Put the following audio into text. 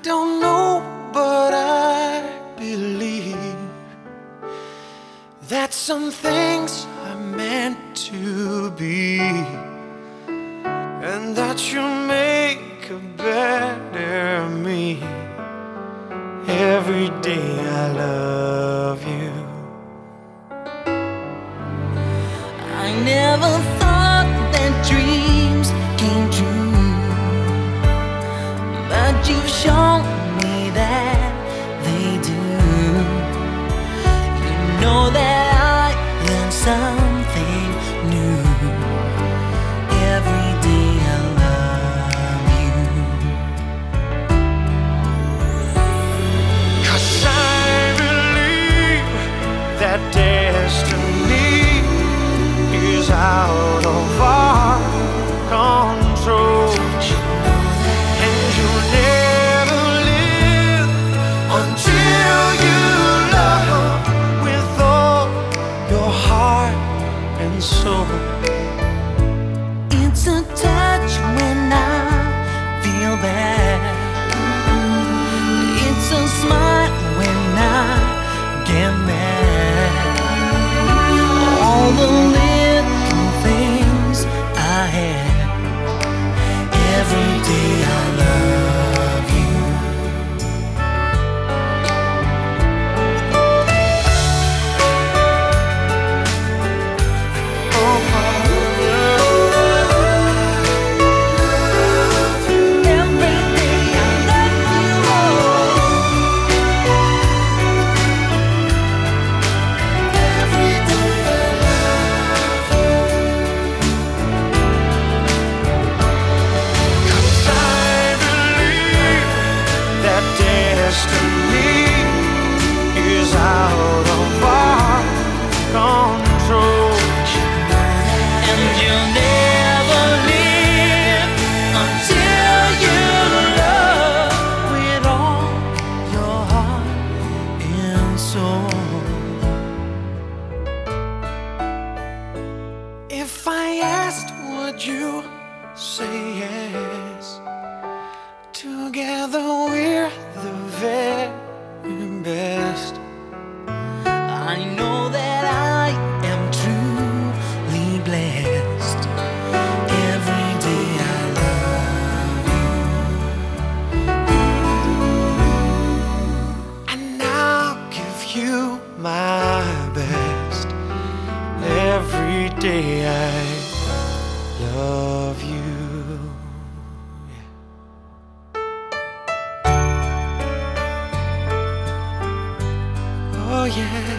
don't know, but I believe that some things are meant to be, and that you'll make a better me. Every day I love you. I never thought that dreams came true, but you've shown me that they do. You know that I learned something new. Every day I love you. 'Cause I believe that destiny is out of our control, and you'll never live until you love with all your heart and soul. It's a touch when I feel bad. It's a smile when I get mad. All the little things I had. Every day I love you. Destiny is out of our control, And you'll never live until you love with all your heart and soul. If I asked, would you say yes? Together we're the very best. I know that I am truly blessed. Every day I love you. And I'll give you my best. Every day I love you. Oh yeah.